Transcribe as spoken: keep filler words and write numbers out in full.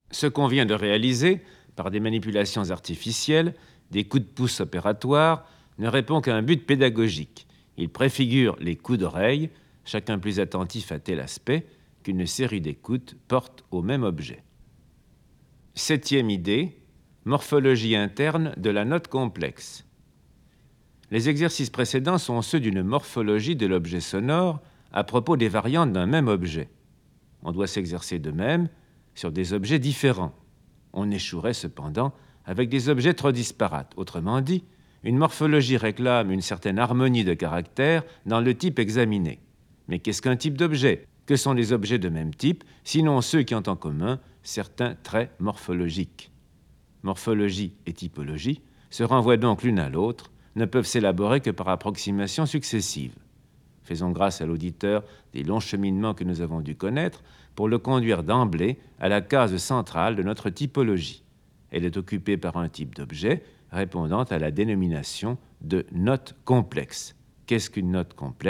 Ce qu'on vient de réaliser, par des manipulations artificielles, des coups de pouce opératoires, ne répond qu'à un but pédagogique. Il préfigure les coups d'oreille, chacun plus attentif à tel aspect, qu'une série d'écoutes porte au même objet. Septième idée, morphologie interne de la note complexe. Les exercices précédents sont ceux d'une morphologie de l'objet sonore à propos des variantes d'un même objet. On doit s'exercer de même sur des objets différents. On échouerait cependant avec des objets trop disparates. Autrement dit, une morphologie réclame une certaine harmonie de caractères dans le type examiné. Mais qu'est-ce qu'un type d'objet ? Que sont les objets de même type, sinon ceux qui ont en commun certains traits morphologiques ? Morphologie et typologie se renvoient donc l'une à l'autre, ne peuvent s'élaborer que par approximation successive. Faisons grâce à l'auditeur des longs cheminements que nous avons dû connaître pour le conduire d'emblée à la case centrale de notre typologie. Elle est occupée par un type d'objet répondant à la dénomination de note complexe. Qu'est-ce qu'une note complexe ?